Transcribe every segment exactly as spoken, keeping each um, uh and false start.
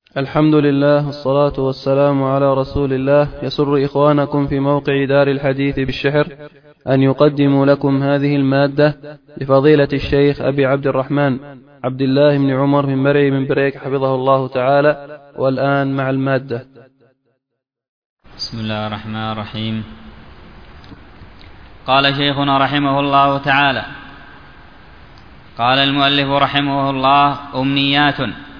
الحمد لله والصلاة والسلام على رسول الله. يسر إخوانكم في موقع دار الحديث بالشحر أن يقدموا لكم هذه المادة لفضيلة الشيخ أبي عبد الرحمن عبد الله بن عمر بن مرعي بن بريك حفظه الله تعالى. والآن مع المادة. بسم الله الرحمن الرحيم. قال شيخنا رحمه الله تعالى: قال المؤلف رحمه الله: أمنيات.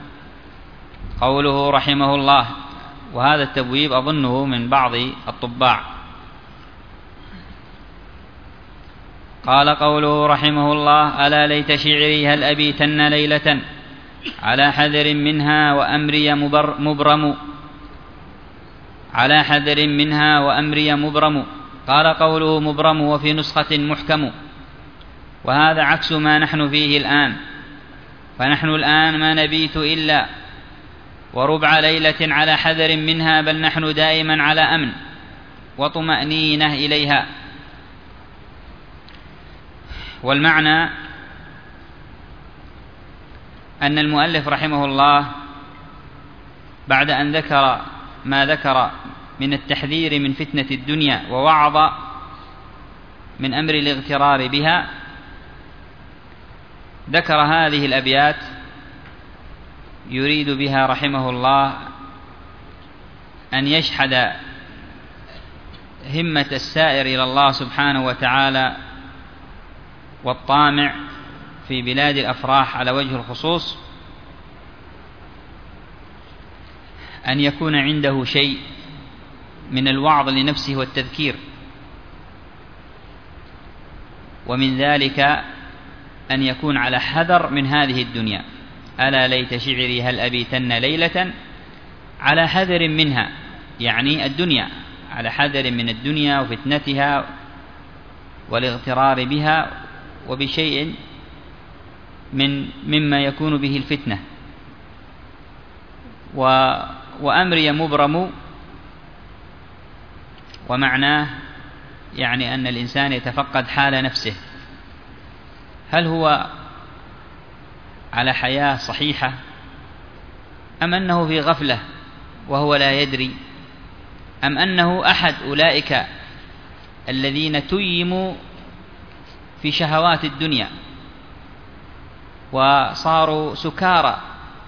قوله رحمه الله، وهذا التبويب أظنه من بعض الطباع. قال قوله رحمه الله: ألا ليت شعري هل أبيتن ليلة على حذر منها وأمري مبرم على حذر منها وأمري مبرم. قال قوله مبرم وفي نسخة محكم، وهذا عكس ما نحن فيه الآن، فنحن الآن ما نبيت إلا وربع ليلة على حذر منها، بل نحن دائما على أمن وطمأنينة إليها. والمعنى أن المؤلف رحمه الله بعد أن ذكر ما ذكر من التحذير من فتنة الدنيا ووعظ من أمر الاغترار بها، ذكر هذه الأبيات يريد بها رحمه الله أن يشحذ همة السائر إلى الله سبحانه وتعالى والطامع في بلاد الأفراح على وجه الخصوص أن يكون عنده شيء من الوعظ لنفسه والتذكير، ومن ذلك أن يكون على حذر من هذه الدنيا. ألا ليت شعري هل أبيتن ليلة على حذر منها، يعني الدنيا، على حذر من الدنيا وفتنتها والاغترار بها وبشيء من مما يكون به الفتنة. و وأمري مبرم، ومعناه يعني أن الإنسان يتفقد حال نفسه، هل هو على حياة صحيحة أم أنه في غفلة وهو لا يدري، أم أنه أحد أولئك الذين تيموا في شهوات الدنيا وصاروا سكارى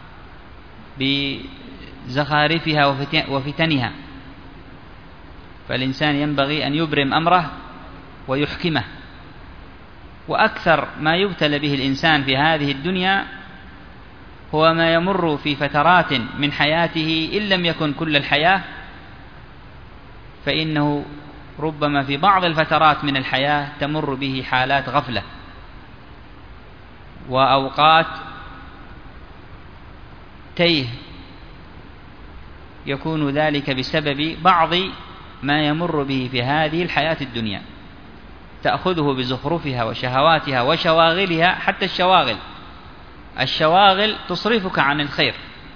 بزخارفها وفتنها. فالإنسان ينبغي أن يبرم أمره ويحكمه. وأكثر ما يبتلى به الإنسان في هذه الدنيا هو ما يمر في فترات من حياته، إن لم يكن كل الحياة، فإنه ربما في بعض الفترات من الحياة تمر به حالات غفلة وأوقات تيه، يكون ذلك بسبب بعض ما يمر به في هذه الحياة الدنيا، تأخذه بزخرفها وشهواتها وشواغلها. حتى الشواغل الشواغل تصرفك عن الخير،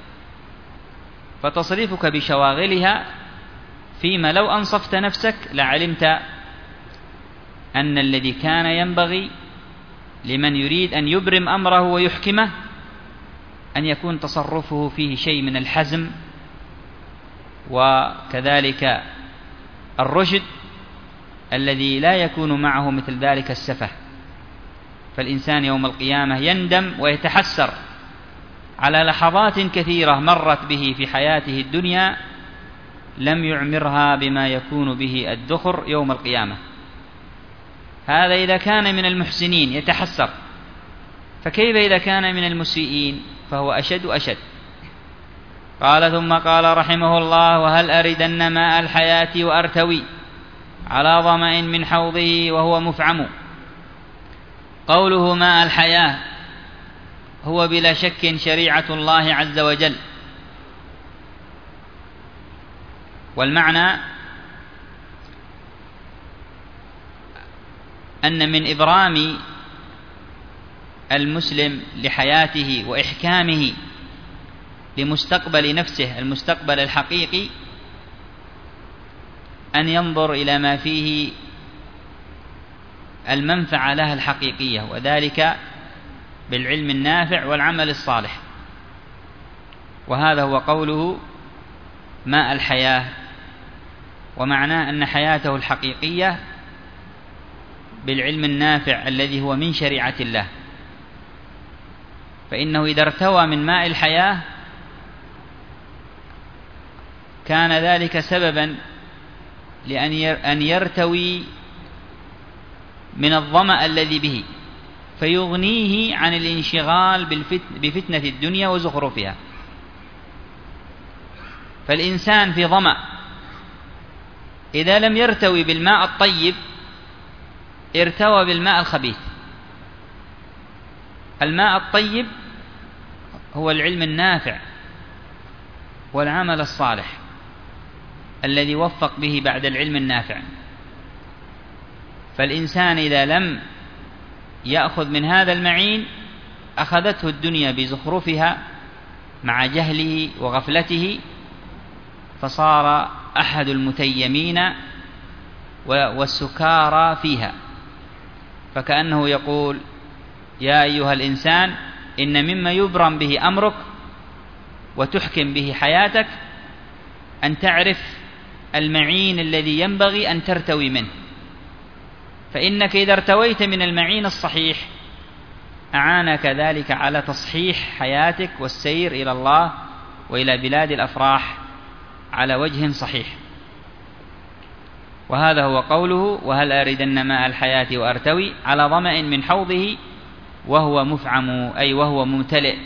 فتصرفك بشواغلها فيما لو أنصفت نفسك لعلمت أن الذي كان ينبغي لمن يريد أن يبرم أمره ويحكمه أن يكون تصرفه فيه شيء من الحزم وكذلك الرشد الذي لا يكون معه مثل ذلك السفه. فالإنسان يوم القيامة يندم ويتحسر على لحظات كثيرة مرت به في حياته الدنيا لم يعمرها بما يكون به الذخر يوم القيامة. هذا إذا كان من المحسنين يتحسر، فكيف إذا كان من المسيئين؟ فهو أشد أشد. قال ثم قال رحمه الله: وهل أردن ماء الحياة وأرتوي على ظمأ من حوضه وهو مفعم. قوله ماء الحياة هو بلا شك شريعة الله عز وجل، والمعنى أن من إبرام المسلم لحياته وإحكامه لمستقبل نفسه المستقبل الحقيقي أن ينظر إلى ما فيه المنفعة لها الحقيقية، وذلك بالعلم النافع والعمل الصالح. وهذا هو قوله ماء الحياة، ومعناه أن حياته الحقيقية بالعلم النافع الذي هو من شريعة الله، فإنه إذا ارتوى من ماء الحياة كان ذلك سببا لأن يرتوي من الظمأ الذي به، فيغنيه عن الانشغال بفتنة الدنيا وزخرفها. فالإنسان في ظمأ إذا لم يرتوي بالماء الطيب ارتوى بالماء الخبيث. الماء الطيب هو العلم النافع والعمل الصالح الذي وفق به بعد العلم النافع. فالإنسان إذا لم يأخذ من هذا المعين أخذته الدنيا بزخرفها مع جهله وغفلته، فصار أحد المتيمين والسكارى فيها، فكأنه يقول يا أيها الإنسان إن مما يبرم به أمرك وتحكم به حياتك أن تعرف المعين الذي ينبغي أن ترتوي منه، فإنك إذا ارتويت من المعين الصحيح أعانك ذلك على تصحيح حياتك والسير إلى الله وإلى بلاد الأفراح على وجه صحيح. وهذا هو قوله وهل أردن ماء الحياة وأرتوي على ظمأ من حوضه وهو مفعم، أي وهو ممتلئ.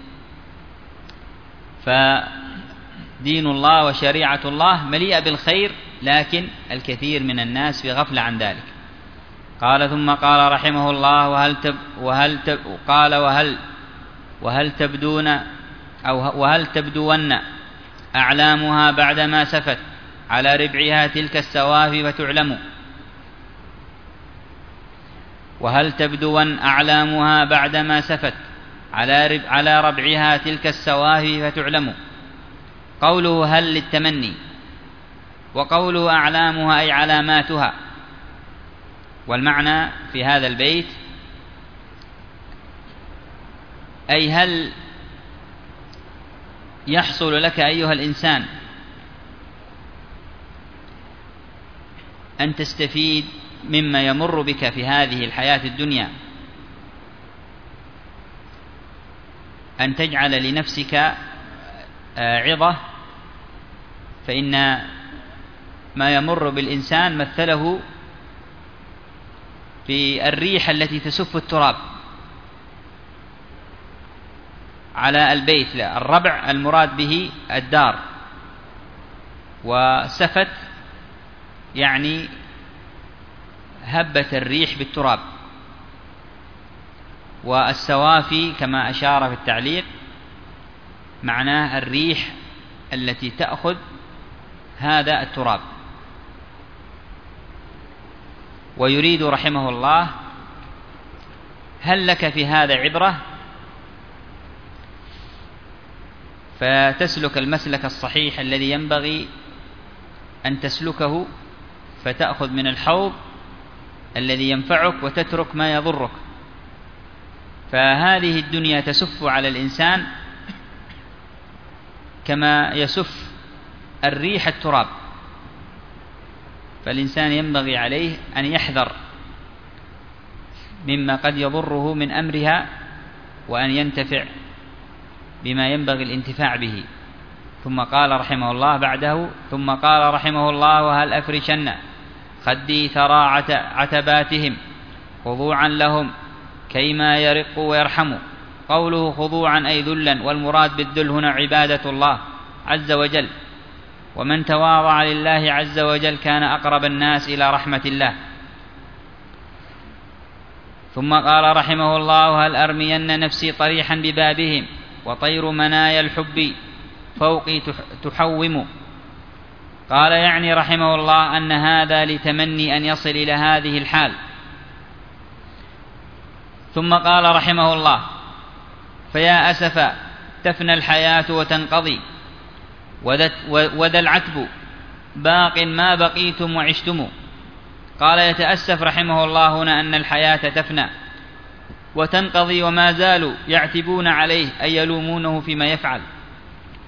فدين الله وشريعة الله مليئة بالخير، لكن الكثير من الناس في غفلة عن ذلك. قال ثم قال رحمه الله وهل تب وهل تب قال وهل وهل تبدون أو وهل تبدون أعلامها بعدما سفت على ربعها تلك السوافي فتعلم وهل تبدون أعلامها بعدما سفت على رب على ربعها تلك السوافي فتعلم. قوله هل للتمني، وقوله أعلامها أي علاماتها. والمعنى في هذا البيت أي هل يحصل لك أيها الإنسان أن تستفيد مما يمر بك في هذه الحياة الدنيا، أن تجعل لنفسك عظة، فإن ما يمر بالإنسان مثله في الريح التي تسف التراب على البيت. لا، الربع المراد به الدار، وسفت يعني هبت الريح بالتراب، والسوافي كما أشار في التعليق معناه الريح التي تأخذ هذا التراب. ويريد رحمه الله هل لك في هذا عبرة، فتسلك المسلك الصحيح الذي ينبغي أن تسلكه، فتأخذ من الحوض الذي ينفعك وتترك ما يضرك. فهذه الدنيا تسف على الإنسان كما يسف الريح التراب، فالإنسان ينبغي عليه أن يحذر مما قد يضره من أمرها، وأن ينتفع بما ينبغي الانتفاع به. ثم قال رحمه الله بعده ثم قال رحمه الله وهل أفرشن خدي ثرى عتباتهم خضوعا لهم كيما يرق ويرحم. قوله خضوعا أي ذلا، والمراد بالذل هنا عبادة الله عز وجل، ومن تواضع لله عز وجل كان أقرب الناس إلى رحمة الله. ثم قال رحمه الله هل أرمين نفسي طريحا ببابهم وطير منايا الحب فوقي تحوم. قال يعني رحمه الله أن هذا لتمني أن يصل إلى هذه الحال. ثم قال رحمه الله فيا أسفا تفنى الحياة وتنقضي وذا العتب باق ما بقيتم وعشتم. قال يتأسف رحمه الله هنا أن الحياة تفنى وتنقضي وما زالوا يعتبون عليه أي يلومونه فيما يفعل،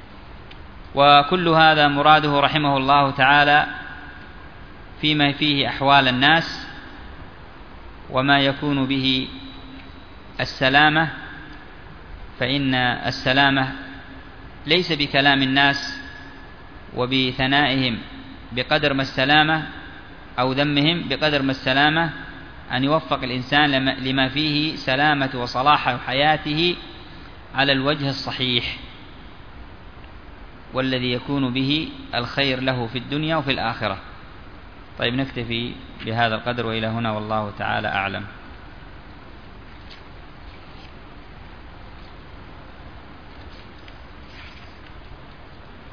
وكل هذا مراده رحمه الله تعالى فيما فيه أحوال الناس وما يكون به السلامة، فإن السلامة ليس بكلام الناس وبثنائهم بقدر ما السلامة أو ذمهم بقدر ما السلامة أن يوفق الإنسان لما فيه سلامة وصلاح حياته على الوجه الصحيح والذي يكون به الخير له في الدنيا وفي الآخرة. طيب، نكتفي بهذا القدر وإلى هنا، والله تعالى أعلم.